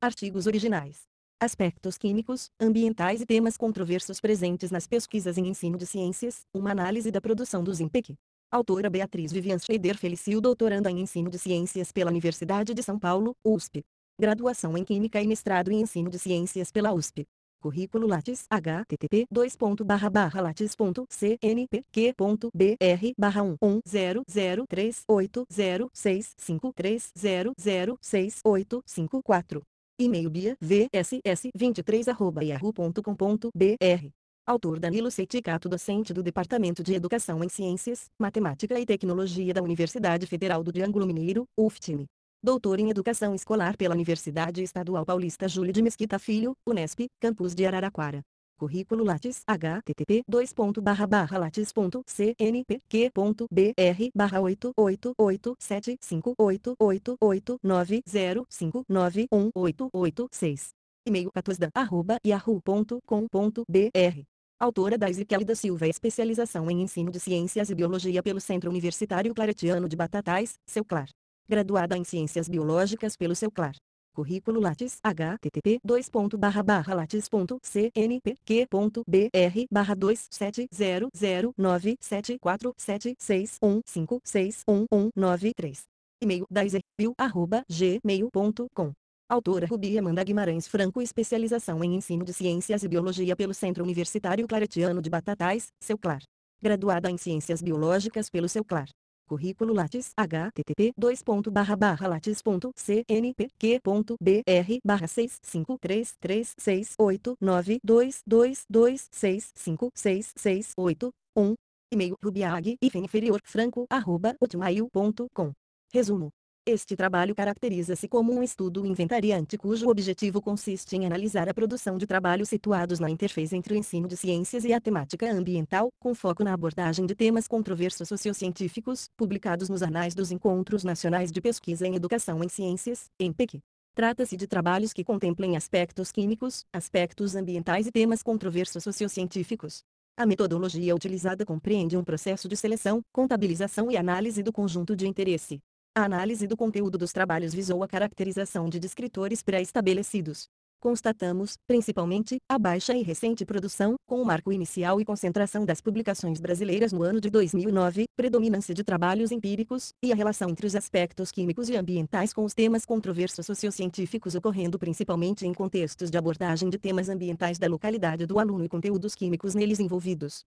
Artigos originais. Aspectos químicos, ambientais e temas controversos presentes nas pesquisas em ensino de ciências, uma análise da produção dos INPEC. Autora Beatriz Vivian Scheider Felicio, doutoranda em ensino de ciências pela Universidade de São Paulo, USP. Graduação em Química e mestrado em ensino de ciências pela USP. Currículo Lattes http://lattes.cnpq.br/1100385300684. E-mail biavss23@yahoo.com.br. Autor Danilo Seiticato, docente do Departamento de Educação em Ciências, Matemática e Tecnologia da Universidade Federal do Triângulo Mineiro, UFTM. Doutor em Educação Escolar pela Universidade Estadual Paulista Júlio de Mesquita Filho, Unesp, Campus de Araraquara. Currículo Lattes http://lattes.cnpq.br/8888988905918886. E-mail catosda@yahoo.com.br. Autora Daisy da Silva, especialização em ensino de ciências e biologia pelo Centro Universitário Claretiano de Batatais, Ceuclar. Graduada em Ciências Biológicas pelo Ceuclar. Currículo Lattes http://lattes.cnpq.br/27009747615611193. E-mail daisy@gmail.com. Autora Rubi Amanda Guimarães Franco, especialização em ensino de ciências e biologia pelo Centro Universitário Claretiano de Batatais, Ceuclar. Graduada em Ciências Biológicas pelo Ceuclar. Currículo Lattes http://lattes.cnpq.br/65336892226656681. E-mail rubiag_franco@hotmail.com. Resumo. Este trabalho caracteriza-se como um estudo inventariante cujo objetivo consiste em analisar a produção de trabalhos situados na interface entre o ensino de ciências e a temática ambiental, com foco na abordagem de temas controversos sociocientíficos, publicados nos Anais dos Encontros Nacionais de Pesquisa em Educação em Ciências, ENPEC. Trata-se de trabalhos que contemplem aspectos químicos, aspectos ambientais e temas controversos sociocientíficos. A metodologia utilizada compreende um processo de seleção, contabilização e análise do conjunto de interesse. A análise do conteúdo dos trabalhos visou a caracterização de descritores pré-estabelecidos. Constatamos, principalmente, a baixa e recente produção, com o marco inicial e concentração das publicações brasileiras no ano de 2009, predominância de trabalhos empíricos, e a relação entre os aspectos químicos e ambientais com os temas controversos sociocientíficos ocorrendo principalmente em contextos de abordagem de temas ambientais da localidade do aluno e conteúdos químicos neles envolvidos.